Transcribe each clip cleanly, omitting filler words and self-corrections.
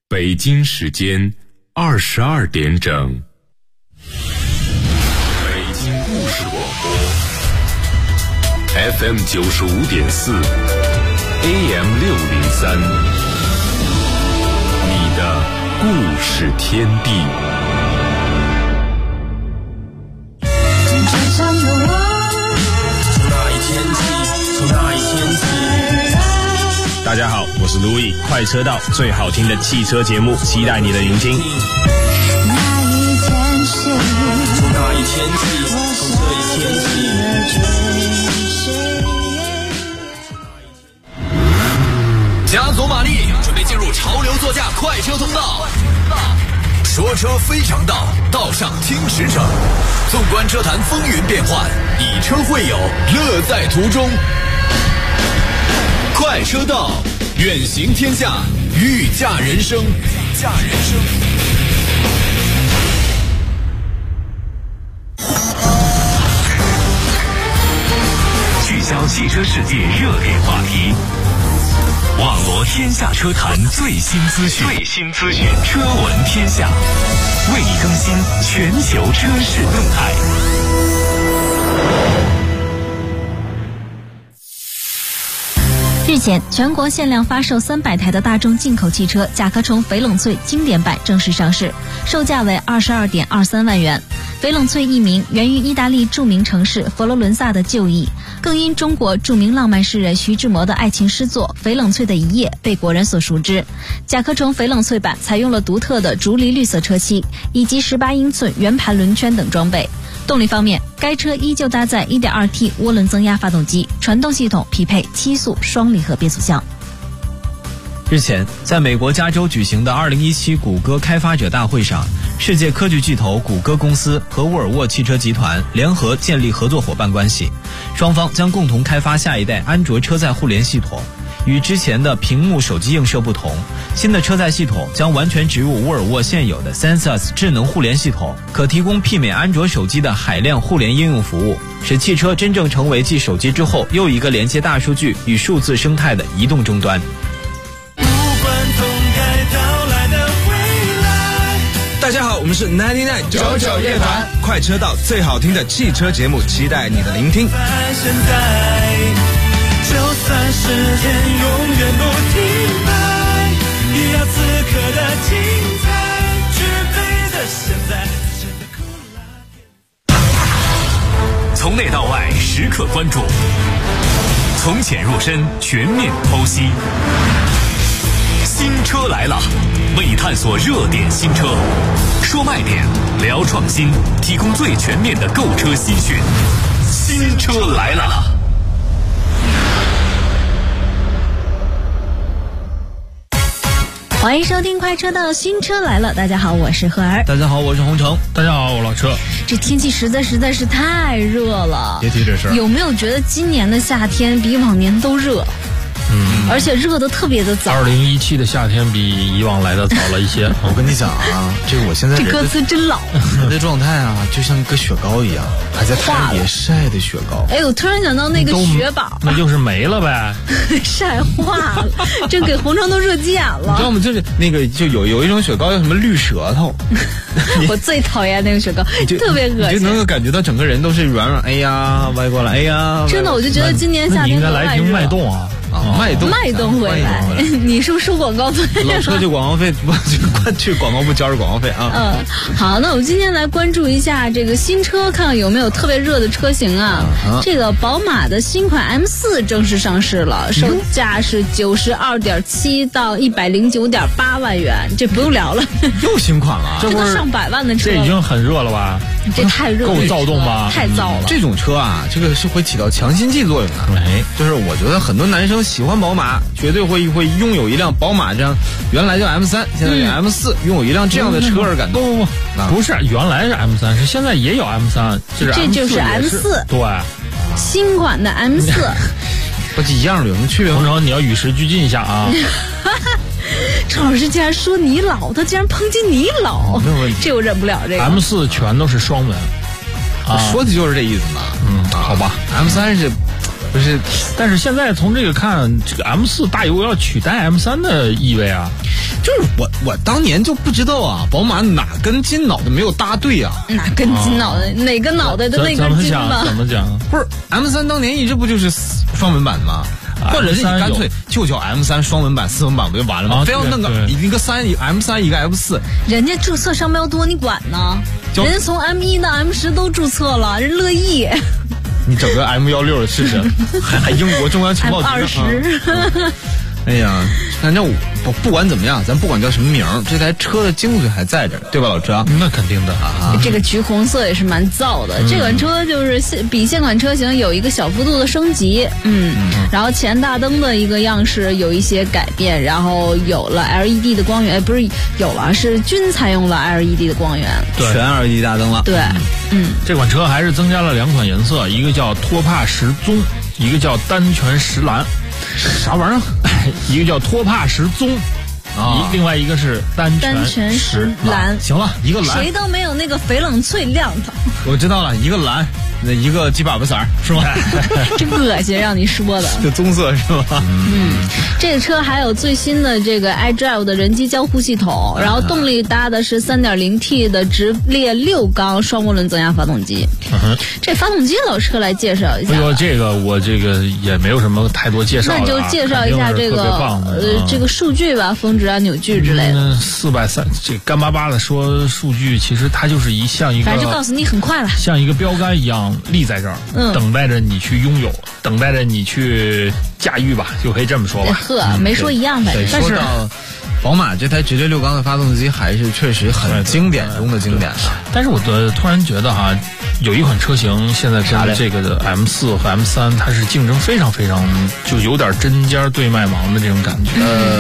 北京时间22点整。北京故事广播 FM 95.4 AM 603，你的故事天地。 大家好，我是路易，快车道最好听的汽车节目，期待你的聆听。 那一天起，从那一天起，从这一天起，加足马力，准备进入潮流座驾快车通道。说车非常道，道上听驰骋。纵观车坛风云变幻，以车会友，乐在途中。快车道，远行天下，御驾人生。 聚焦汽车世界热点话题，网罗天下车坛最新资讯，车闻天下，为你更新全球车市动态。 日前，全国限量发售300台的大众进口汽车甲壳虫翡冷翠经典版正式上市，售价为22.23万元。翡冷翠一名源于意大利著名城市佛罗伦萨的旧忆，更因中国著名浪漫诗人徐志摩的爱情诗作《翡冷翠的一夜》被国人所熟知。甲壳虫翡冷翠版采用了独特的竹篱绿色车漆以及18英寸圆盘轮圈等装备。动力方面，该车依旧搭载 1.2T 涡轮增压发动机，传动系统匹配7速双离合变速箱。 日前，在美国加州举行的2017谷歌开发者大会上，世界科技巨头谷歌公司和沃尔沃汽车集团联合建立合作伙伴关系，双方将共同开发下一代安卓车载互联系统。与之前的屏幕手机映射不同，新的车载系统将完全植入沃尔沃现有的 Sensas 智能互联系统，可提供媲美安卓手机的海量互联应用服务，使汽车真正成为继手机之后又一个连接大数据与数字生态的移动终端。 大家好，我们是99夜团，快车道最好听的汽车节目，期待你的聆听。 就算时间永远不停摆，也要此刻的精彩，具备的现在。 从内到外时刻关注，从浅入深全面剖析。新车来了，为你探索热点新车，说卖点，聊创新，提供最全面的购车资讯。新车来了。 欢迎收听快车道，新车来了。大家好，我是何儿。 大家好，我是洪城。 大家好，我老车。 这天气实在是太热了， 别提这事儿。 有没有觉得今年的夏天比往年都热？而且热得特别的早。 2017的夏天比以往来的早了一些。 我跟你讲啊，这个我现在这歌词真老。 人的状态啊，就像个雪糕一样，还在太阳底晒的雪糕。 哎，我突然想到那个雪宝， 那就是没了呗， 晒化了，这给红肠都热急眼了。 你知道吗？就是那个就有一种雪糕叫什么绿舌头， 我最讨厌那个雪糕，特别恶心。 你就能够感觉到整个人都是软软，哎呀歪过来，哎呀。 真的，我就觉得今年夏天你应该来一瓶脉动啊。 脉动回来，你是不是收广告费？ 老车就广告费，去广告部交着广告费啊。 好，那我们今天来关注一下这个新车，看看有没有特别热的车型啊。这个宝马的新款 M4 正式上市了，售价是92.7到109.8万元，这不用聊了， 又新款了， 这都上百万的车， 这已经很热了吧？ 这太热了， 够躁动吧？ 太燥了。 这种车啊，这个是会起到强心剂作用的。就是我觉得很多男生喜欢宝马，绝对会拥有一辆宝马这样，原来叫 M3，现在叫 M4，拥有一辆这样的车而感动。 不是，原来是 M3，是现在也有 M3， 这就是 M4。 对， 新款的 M4。 不一样的，有什么区别？ 洪城，你要与时俱进一下啊。 赵老师竟然说你老，他竟然抨击你老， 没有问题， 这我忍不了。这个 M4 全都是双门， 说的就是这意思嘛。 好吧。 M3是不是， 但是现在从这个看，这个 M4 大有要取代 M3的意味啊。 就是我当年就不知道啊，宝马哪根筋脑袋没有搭对啊？ 哪根筋脑袋，哪个脑袋的那根筋吧？ 怎么讲？ 不是 M3当年一直不就是双门版吗？或者是你干脆就叫 M3双门版、4门版不就完了吗？非要弄个一个M3一个 F4， 人家注册商标多，你管呢？人家从 M1 到 M10都注册了，人乐意。 你整个 M16试试，还英国中央情报局 M20。 哎呀，反正不管怎么样，咱不管叫什么名，这台车的精髓还在这儿，对吧，老车？ 那肯定的啊。 这个橘红色也是蛮燥的。这款车就是比现款车型有一个小幅度的升级，然后前大灯的一个样式有一些改变，然后有了 LED 的光源，不是有了，是均采用了 LED 的光源， 全 LED 大灯了。 对， 这款车还是增加了2款颜色，一个叫托帕石棕，一个叫单全石蓝。 啥玩意儿？ 一个叫托帕石棕，另外一个是单全石蓝。 行了，一个蓝， 谁都没有那个翡冷翠亮堂。 我知道了，一个蓝，那一个鸡粑粑色儿是吧？ 真恶心，让你说的。 就棕色是吧？ 这个车还有最新的这个 iDrive 的人机交互系统，然后动力搭的是 3.0T 的直列6缸双涡轮增压发动机。这发动机老车来介绍一下。 哎呦，这个我这个也没有什么太多介绍的， 那就介绍一下这个这个数据吧，峰值啊、扭矩之类的。 430，这干巴巴的说数据，其实它就是像一个， 反正就告诉你很快了， 像一个标杆一样立在这儿，等待着你去拥有，等待着你去驾驭吧，就可以这么说吧。 没说一样，反正。 但是宝马这台直列6缸的发动机还是确实很经典中的经典的。 但是我突然觉得哈，有一款车型现在跟这个的 M4 和 M3 它是竞争非常非常，就有点针尖对麦芒的这种感觉。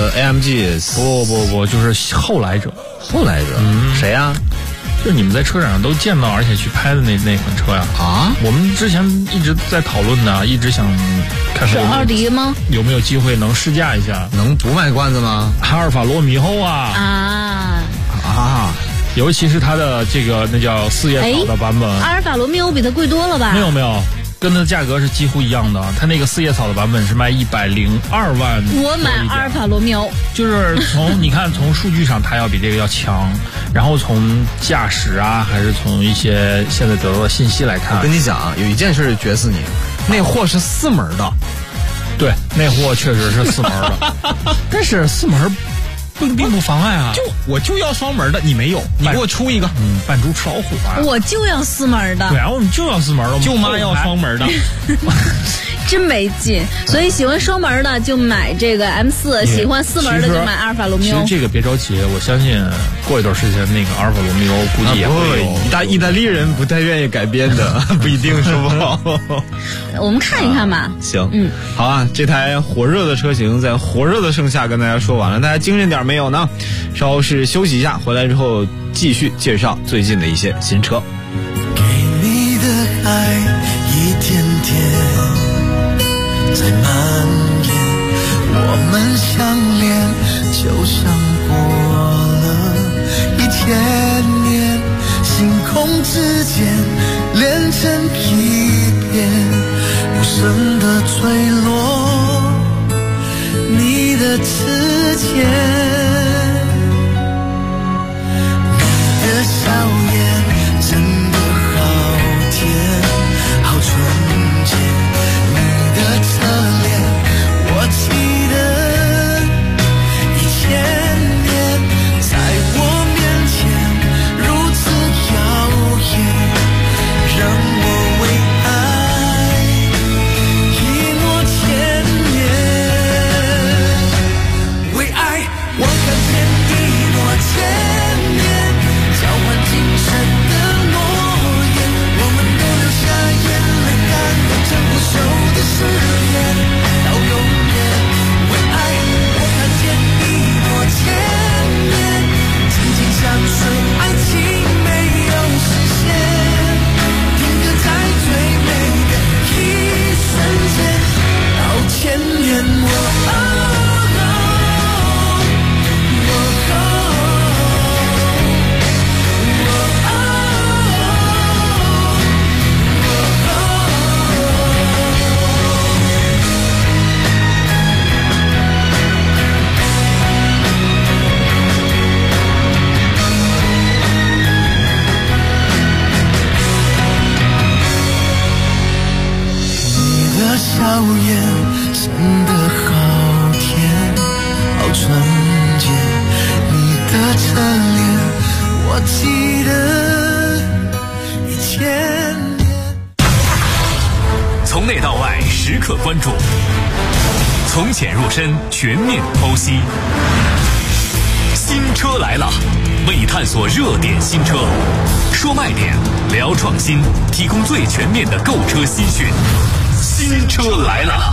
AMG 不，就是后来者。 谁呀？ 就是你们在车展上都见到，而且去拍的那款车呀。啊，我们之前一直在讨论的，一直想看看是奥迪吗？ 有没有机会能试驾一下？ 能不卖关子吗？ 阿尔法罗密欧啊，尤其是它的这个那叫4叶草的版本。 阿尔法罗密欧比它贵多了吧？ 没有。跟它的价格是几乎一样的，它那个4叶草的版本是卖102万。 我买阿尔法罗密欧， 就是你看从数据上它要比这个要强，然后从驾驶啊，还是从一些现在得到的信息来看， 我跟你讲，有一件事绝死你，那货是4门的。 对，那货确实是4门的，但是4门并不妨碍啊。 我就要双门的，你没有，你给我出一个。 扮猪吃老虎啊！ 我就要4门的。 对啊，我们就要4门的， 舅妈要双门的。 真没劲，所以喜欢双门的就买这个 M4，喜欢4门的就买阿尔法罗密欧。 其实这个别着急，我相信过一段时间那个阿尔法罗密欧估计也会有。 意大利人不太愿意改编的，不一定说不好。 我们看一看吧。 行，好啊，这台火热的车型在火热的盛夏跟大家说完了，大家精神点没有呢？稍后是休息一下，回来之后继续介绍最近的一些新车。 给你的爱一点点在蔓延，我们相恋就像过了1000年，星空之间连成一片，无声的坠落你的指尖，你的笑颜真的好甜，好纯洁，你的侧脸我记得1000年，在我面前如此耀眼，让我为爱一诺千年，为爱我真的好甜，好纯洁。你的侧脸，我记得1000年。 从内到外时刻关注，从浅入深全面剖析。新车来了，为探索热点新车，说卖点，聊创新，提供最全面的购车资讯。新车来了。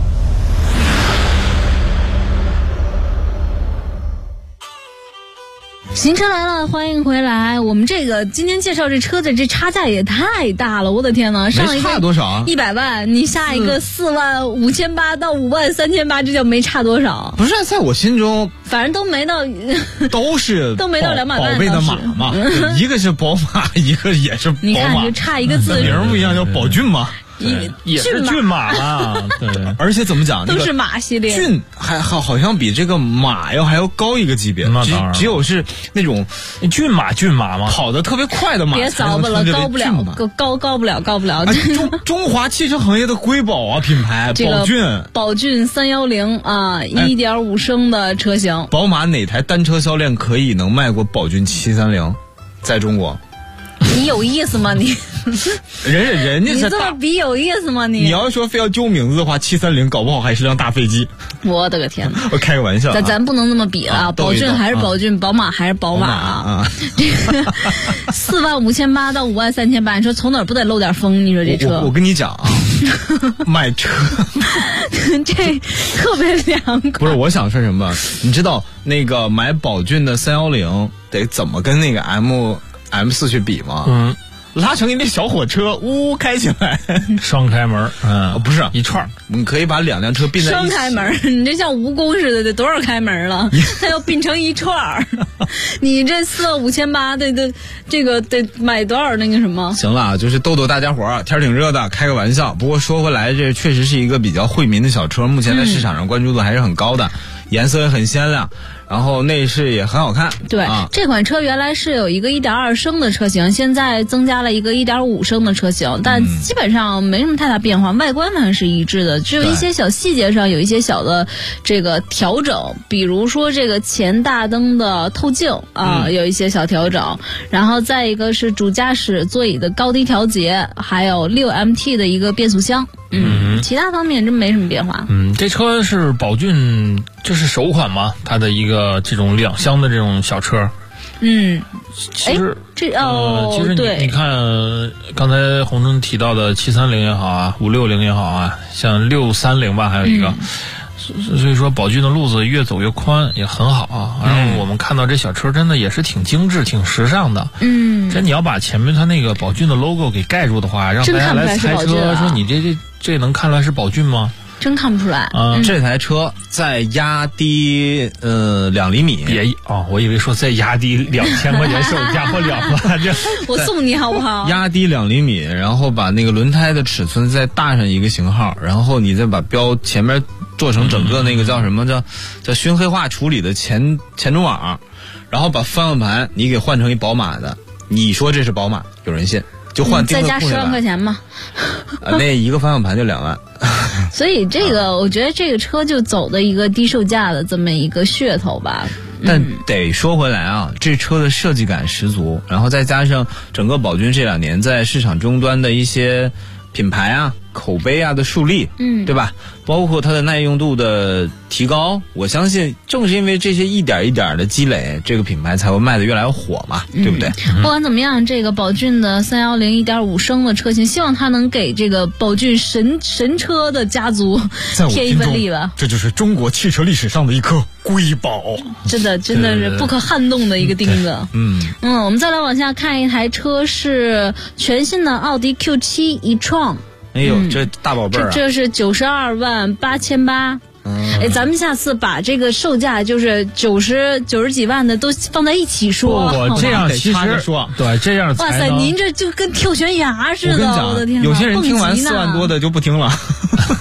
新车来了，欢迎回来。我们这个今天介绍这车的这差价也太大了，我的天哪！上一个没差多少啊 ？100万，你下一个45800到53800，这叫没差多少？ 不是，在我心中， 反正都没到， 都没到200万。 宝贝的马嘛，一个是宝马，一个也是宝马。 你看，就差一个字， 名不一样，叫宝骏嘛。 也是骏马嘛，对， 而且怎么讲， 都是马系列， 骏好像比这个马还要高一个级别，只有是那种骏马嘛， 跑得特别快的马， 别糟吧了，高不了。 中华汽车行业的瑰宝啊，品牌宝骏310啊，1.5升的车型。 宝马哪台单车销量可以能卖过宝骏730？在中国， 你有意思吗你？ 人家你这么比有意思吗你？ 你要说非要揪名字的话，730搞不好还是辆大飞机。 我的个天哪！ 我开个玩笑， 咱不能这么比了。宝骏还是宝骏，宝马还是宝马啊！这个45800到53800，你说从哪儿不得漏点风？你说这车， 我跟你讲啊，买车这特别凉快。 不是，我想说什么？你知道那个买宝骏的310得怎么跟那个 M4去比吗？拉成一列小火车，呜开起来， 双开门， 不是一串， 你可以把两辆车并在一起。 双开门，你这像蜈蚣似的，得多少开门了？它要并成一串你这45800得这个得买多少那个什么？ 行了，就是逗逗大家伙儿，天挺热的，开个玩笑。不过说回来，这确实是一个比较惠民的小车，目前在市场上关注度还是很高的，颜色也很鲜亮。然后内饰也很好看。 对，这款车原来是有一个1.2升的车型，现在增加了一个1.5升的车型，但基本上没什么太大变化，外观还是一致的，只有一些小细节上有一些小的这个调整，比如说这个前大灯的透镜有一些小调整，然后再一个是主驾驶座椅的高低调节，还有6MT 的一个变速箱。其他方面真没什么变化。 这车是宝骏，这是首款嘛？它的一个这种2厢的这种小车。其实其实你看，刚才洪忠提到的730也好啊，560也好啊，像630吧，还有一个。所以说宝骏的路子越走越宽，也很好啊。然后我们看到这小车真的也是挺精致、挺时尚的。这你要把前面它那个宝骏的 logo 给盖住的话，让大家来猜车，说你这能看出来是宝骏吗？ 真看不出来。 这台车再压低2厘米， 我以为说再压低2000块钱售价或2万， 我送你好不好？ 压低2厘米，然后把那个轮胎的尺寸再大上一个型号，然后你再把标前面做成整个那个叫什么叫熏黑化处理的前中网，然后把方向盘你给换成一宝马的，你说这是宝马，有人信？就换再加10万块钱嘛。 那一个方向盘就2万。 所以这个我觉得这个车就走的一个低售价的这么一个噱头吧。 但得说回来啊，这车的设计感十足，然后再加上整个宝骏这2年在市场终端的一些品牌啊、口碑啊的树立，对吧？包括它的耐用度的提高，我相信正是因为这些一点一点的积累，这个品牌才会卖得越来越火嘛，对不对？ 不管怎么样，这个宝骏的310 1.5升的车型，希望它能给这个宝骏神车的家族添一份力吧。 这就是中国汽车历史上的一颗瑰宝， 真的是不可撼动的一个钉子。我们再来往下看一台车，是全新的奥迪 Q7 e-tron。 哎呦，这大宝贝儿啊！ 这是928800。咱们下次把这个售价就是90几万的都放在一起说。 我这样其实说， 对，这样才哇塞，您这就跟跳悬崖似的，我的天！ 有些人听完4万多的就不听了。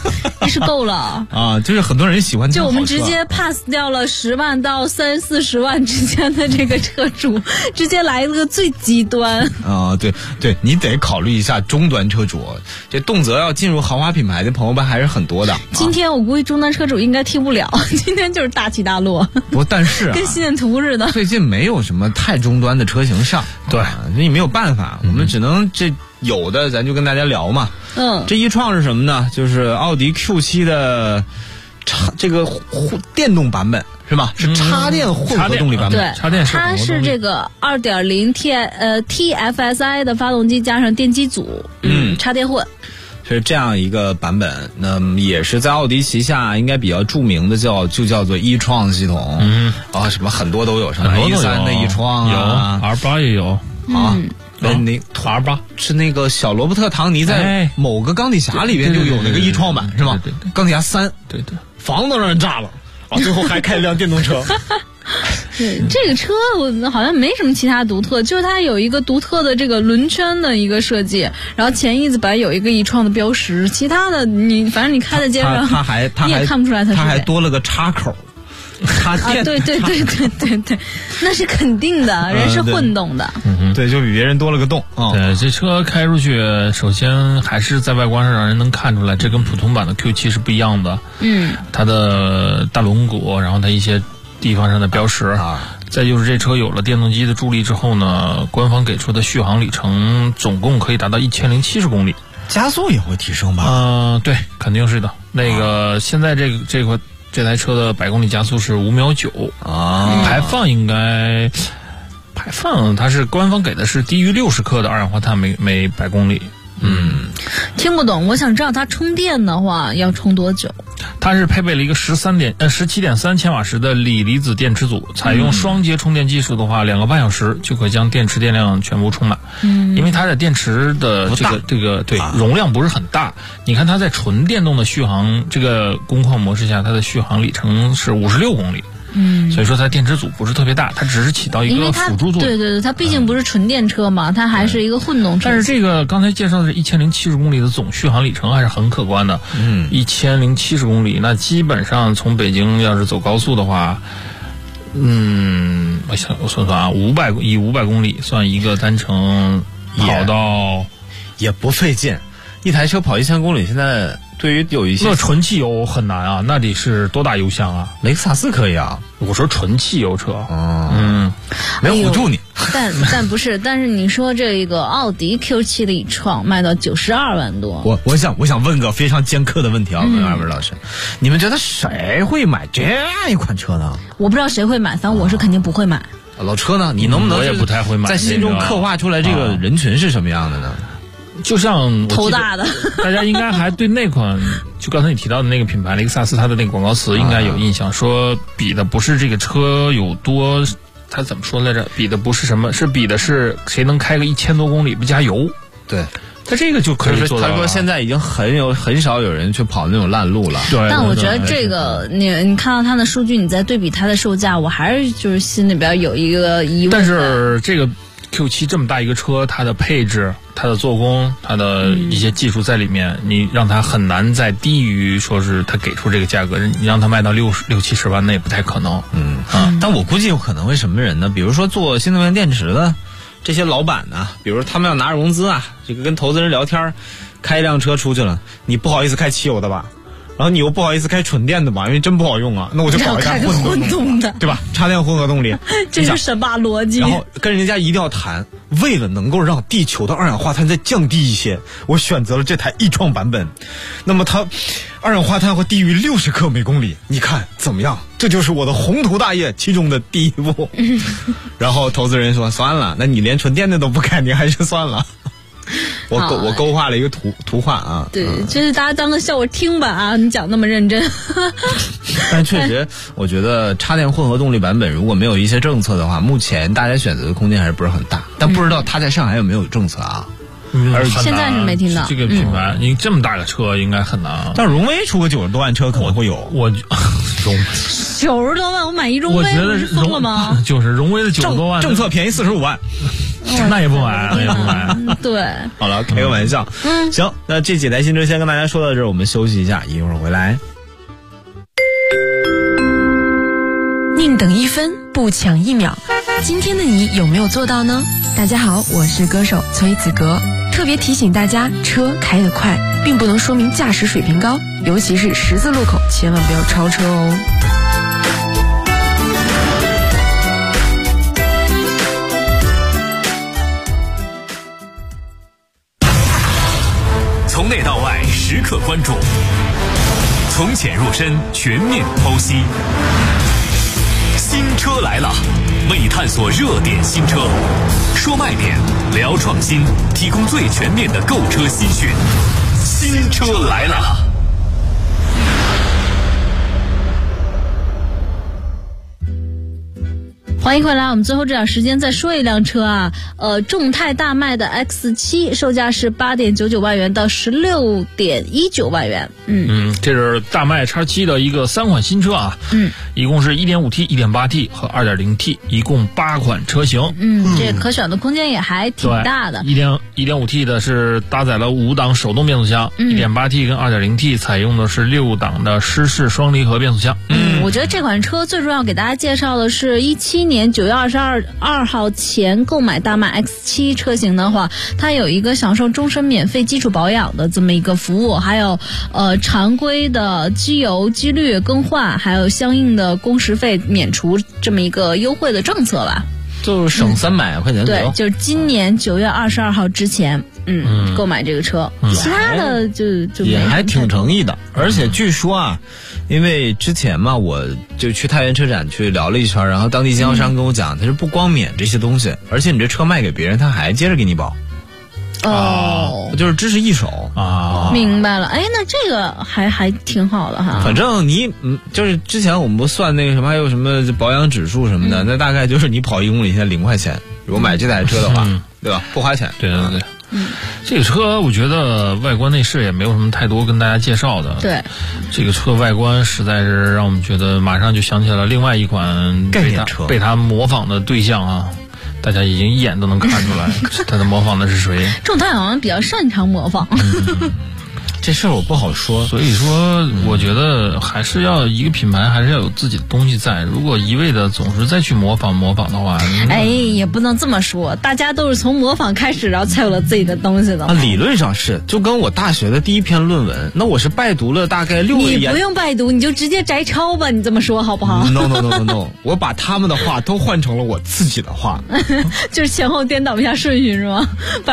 还是够了啊，就是很多人喜欢。 就我们直接 pass 掉了10万到30-40万之间的这个车主，直接来了个最极端啊！对，你得考虑一下终端车主，这动辄要进入豪华品牌的朋友们还是很多的。 今天我估计终端车主应该听不了，今天就是大起大落。 不，但是跟心电图似的。 最近没有什么太终端的车型上， 对， 你没有办法，我们只能这有的咱就跟大家聊嘛。这一创是什么呢？就是奥迪 Q7 的这个电动版本是吧？是插电混合动力版本。 对，它是这个2.0 TFSI 的发动机加上电机组，插电混。 是这样一个版本，那也是在奥迪旗下应该比较著名的就叫做e创系统。什么很多都有，什么 A3 的e创啊， 有 R8 也有啊。那R8是那个小罗伯特·唐尼在某个钢铁侠里边就有那个e创版是吗？ 对， 钢铁侠3， 对， 房都让人炸了，最后还开了辆电动车。 对，这个车我好像没什么其他独特，就是它有一个独特的这个轮圈的一个设计，然后前翼子板有一个e创的标识，其他的反正你开在街上，你也看不出来它还多了个插口。插电对，那是肯定的，人是混动的。 对，就比别人多了个洞。 对，这车开出去，首先还是在外观上让人能看出来，这跟普通版的 Q7 是不一样的。它的大轮毂，然后它一些地方上的标识再就是这车有了电动机的助力之后呢，官方给出的续航里程总共可以达到1070公里， 加速也会提升吧？ 对，肯定是的。那个现在这台车的100公里加速是5秒9排放它是官方给的是低于60克的二氧化碳每100公里。 听不懂，我想知道它充电的话要充多久？ 它是配备了一个17.3千瓦时的锂离子电池组，采用双节充电技术的话，2个半小时就可以将电池电量全部充满。因为它的电池的这个容量不是很大，你看它在纯电动的续航这个工况模式下，它的续航里程是56公里。所以说它电池组不是特别大，它只是起到一个辅助作用。 对，它毕竟不是纯电车嘛，它还是一个混动车。 但是这个刚才介绍的是1070公里的总续航里程还是很可观的。1070公里，那基本上从北京要是走高速的话，我算算啊，500公里算一个单程跑到也不费劲，一台车跑1000公里现在。对于有一些那纯汽油很难啊，那得是多大油箱啊？ 雷克萨斯可以啊， 我说纯汽油车。 没有唬住你。 但不是，但是你说这个奥迪 Q7 的e创卖到92万多， 我想问个非常尖刻的问题啊，问二位老师，你们觉得谁会买这样一款车呢？ 我不知道谁会买，反正我是肯定不会买。 老车呢？你能不能我也不太会买， 在心中刻画出来这个人群是什么样的呢？ 就像头大的， 大家应该还对那款就刚才你提到的那个品牌雷克萨斯，它的那个广告词应该有印象，说比的不是这个车有多，它怎么说来着？比的不是什么，是比的是谁能开个1000多公里不加油。 对， 它这个就可以做到。 他说现在已经很少有人去跑那种烂路了。 对， 但我觉得这个你看到它的数据，你再对比它的售价，我还是就是心里边有一个疑问。 但是这个Q7 这么大一个车，它的配置、它的做工、它的一些技术在里面，你让它很难再低于说是它给出这个价格，你让它卖到60-70万，那也不太可能。 但我估计有可能会什么人呢？比如说做新能源电池的这些老板呢，比如说他们要拿融资啊，这个跟投资人聊天，开一辆车出去了，你不好意思开汽油的吧？然后你又不好意思开纯电的吧，因为真不好用啊，那我就搞一辆混动的，对吧？插电混合动力， 这是神马逻辑。 然后跟人家一定要谈，为了能够让地球的二氧化碳再降低一些，我选择了这台e创版本。那么它二氧化碳会低于60克每公里，你看怎么样？这就是我的宏图大业其中的第一步。然后投资人说算了，那你连纯电的都不开，你还是算了。我勾画了一个图画啊， 对，就是大家当个笑话听吧啊，你讲那么认真。 但确实，我觉得插电混合动力版本如果没有一些政策的话，目前大家选择的空间还是不是很大。但不知道它在上海有没有政策啊？ 现在是没听到这个品牌，你这么大个车应该很难。 但荣威出个90多万车可能会有。 我 90多万，我买一荣威， 我觉得是疯了吗？ 就是荣威的90多万， 政策便宜45万， 那也不买，那也不买。 对， 好了，开个玩笑。行，那这几台新车先跟大家说到这儿，我们休息一下，一会儿回来。 宁等1分，不抢1秒。今天的你有没有做到呢？大家好，我是歌手崔子格，特别提醒大家，车开得快并不能说明驾驶水平高，尤其是十字路口，千万不要超车哦。 从内到外时刻关注，从浅入深全面剖析。新车来了，为探索热点新车，说卖点，聊创新，提供最全面的购车资讯。新车来了。 欢迎回来，我们最后这点时间再说一辆车啊，众泰大迈的 X7， 售价是8.99万元到16.19万元。 这是大迈 X7 的一个3款新车啊，一共是 1.5T、1.8T 和 2.0T， 一共8款车型。 这可选的空间也还挺大的。 1.5T 的是搭载了5档手动变速箱，1.8T 跟 2.0T 采用的是6档的湿式双离合变速箱。 我觉得这款车最重要给大家介绍的是17年9月22号前购买大迈 X7 车型的话，它有一个享受终身免费基础保养的这么一个服务，还有常规的机油机滤更换，还有相应的工时费免除这么一个优惠的政策吧， 就是省300块钱左右。 对，就是今年9月22号之前购买这个车，其他的就也还挺诚意的。而且据说啊，因为之前嘛，我就去太原车展去聊了一圈，然后当地经销商跟我讲，他是不光免这些东西，而且你这车卖给别人，他还接着给你保。就是支持一手啊。 明白了，哎，那这个还挺好的哈。 反正你就是之前我们不算那个什么，还有什么保养指数什么的，那大概就是你跑1公里现在0块钱，如果买这台车的话，对吧？不花钱。 对。这个车我觉得外观内饰也没有什么太多跟大家介绍的。 对， 这个车外观实在是让我们觉得马上就想起了另外一款概念车， 被它模仿的对象啊。大家已经一眼都能看出来，他的模仿的是谁？ 众泰好像比较擅长模仿。 这事儿我不好说， 所以说我觉得还是要一个品牌还是要有自己的东西在。如果一味的总是再去模仿的话， 也不能这么说，大家都是从模仿开始，然后才有了自己的东西的。 理论上是，就跟我大学的第一篇论文，那我是拜读了大概6个你不用拜读，你就直接摘抄吧，你这么说好不好 ？No， 我把他们的话都换成了我自己的话， 就是前后颠倒一下顺序是吗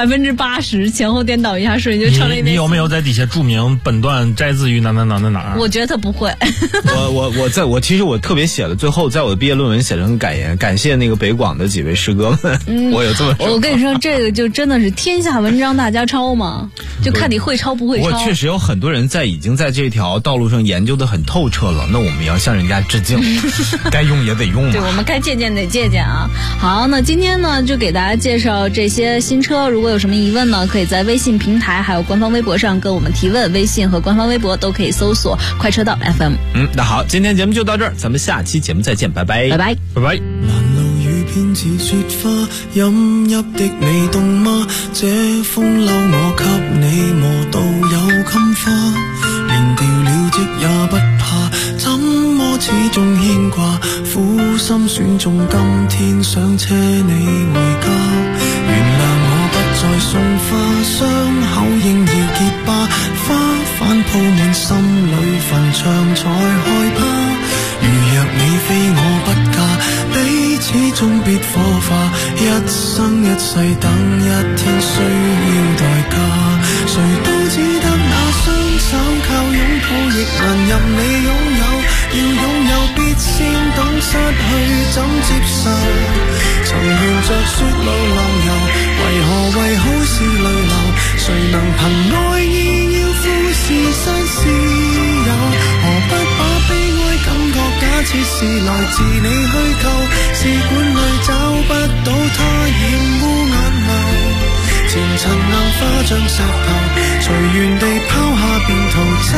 ？80%前后颠倒一下顺序就成了一。 你有没有在底下注明本段摘自于哪？ 我觉得他不会。 我其实我特别写了，最后在我的毕业论文写成感言，感谢那个北广的几位师哥们。我有这么说。 我跟你说，这个就真的是天下文章大家抄嘛，就看你会抄不会抄。 我确实有很多人已经在这条道路上研究的很透彻了，那我们要向人家致敬，该用也得用嘛。 对，我们该借鉴得借鉴啊。好，那今天呢就给大家介绍这些新车，如果有什么疑问呢，可以在微信平台还有官方微博上跟我们提问，微信和官方微博都可以搜索快车道 FM。 那好，今天节目就到这儿，咱们下期节目再见，拜拜， 拜拜， 拜拜。 南路雨偏似雪花，飲泣的你凍嗎？這風褸我給你磨到有襟花，連掉了職也不怕，怎麼始終牽掛？苦心選中今天想車你回家，原諒我不再送花，傷口應要結疤，花瓣鋪滿心裏墳場才害怕。如若你非我不嫁，彼此終必火化，一生一世等一天需要代價。誰都只得那雙手靠擁抱亦難任你擁有，要擁有必先懂失去怎接受。曾沿着雪路浪遊，為好事淚流，誰能憑愛意要富士山私有？何不把悲哀感覺假設是來自你虛構，試管裏找不到它染污眼淚，前前塵硬化像石頭，隨緣地拋下便逃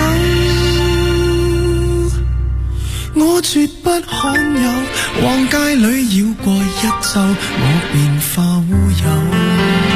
走。我絕不罕有，往街裏繞過一週，我便化烏有。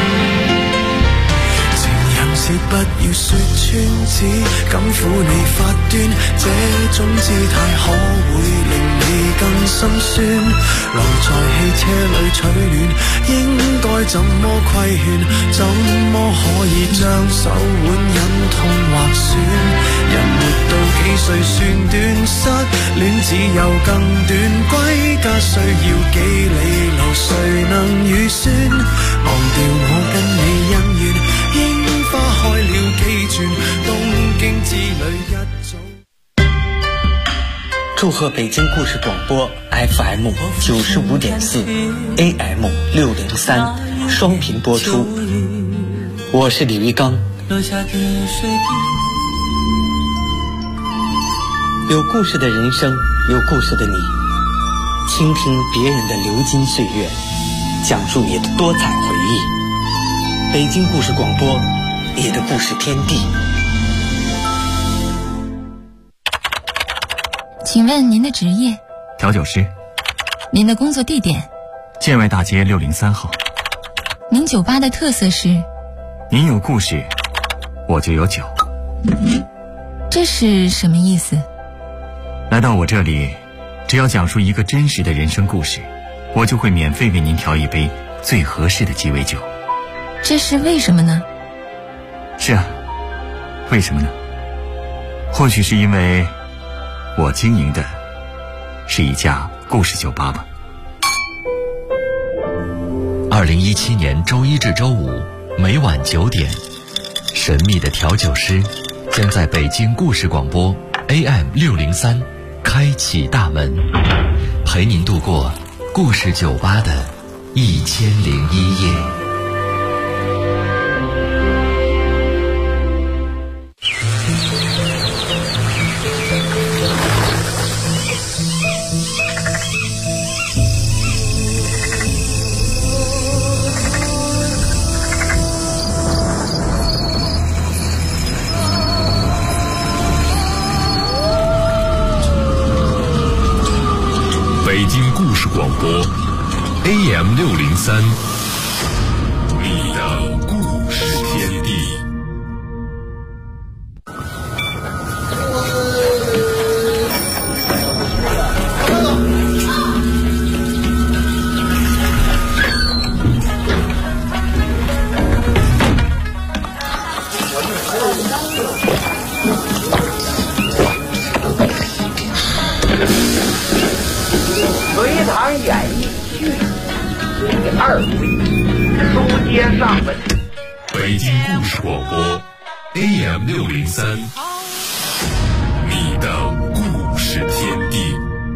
是不要說穿，只敢撫你發端，這種姿態可會令你更心酸。留在汽車裏取暖，應該怎麼規勸？怎麼可以將手腕忍痛劃損？人活到幾歲算短，失戀只有更短，歸家需要幾里路，誰能預算？忘掉我跟你恩怨，花開了幾轉，東京之旅一早。 祝賀北京故事廣播 FM 95.4 AM 603雙頻播出。我是李玉剛。有故事的人生，有故事的你，傾聽別人的流金歲月，講述你的多彩回憶。北京故事廣播，你的故事天地。 請問您的職業？ 調酒師。 您的工作地點？ 建外大街603號。 您酒吧的特色是？ 您有故事，我就有酒。 這是什麼意思？ 來到我這裡，只要講述一個真實的人生故事，我就會免費為您調一杯最合適的雞尾酒。 這是為什麼呢？ 是啊，為什麼呢？或許是因為我經營的是一家故事酒吧吧。 2017年周一至周五每晚9點，神秘的調酒師將在北京故事廣播 AM 603開啟大門，陪您度過故事酒吧的1001夜。 北京故事广播 AM 603，你的故事天地。 隋唐演义序第2回，书接上文。 北京故事广播 AM 603，你的故事天地。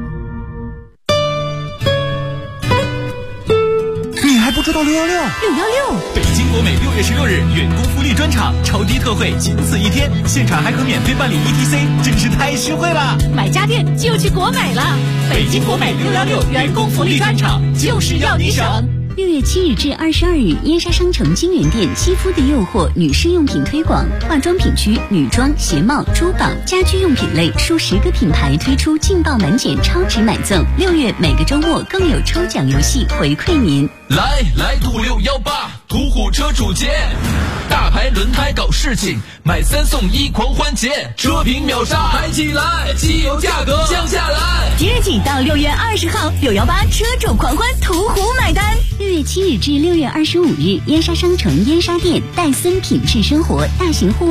你还不知道616？616， 北京国美6月16日员工福利专场，超低特惠，仅此一天，现场还可免费办理 ETC， 真是太实惠了！ 买家电就去国美了。 北京国美616员工福利专场，就是要你省。 6月7日至22日，燕莎商城金源店肌肤的诱惑女士用品推广，化妆品区女装、鞋帽、珠宝、家居用品类数10个品牌推出劲爆满减超值买赠。6月每个周末更有抽奖游戏回馈您。 来土618途虎车主节，大牌轮胎搞事情，买3送1狂欢节，车评秒杀嗨起来，机油价格降下来。 即日起到6月20号，618车主狂欢途虎买单。6月7日至6月25日，燕莎商城燕莎店，戴森品质生活大型户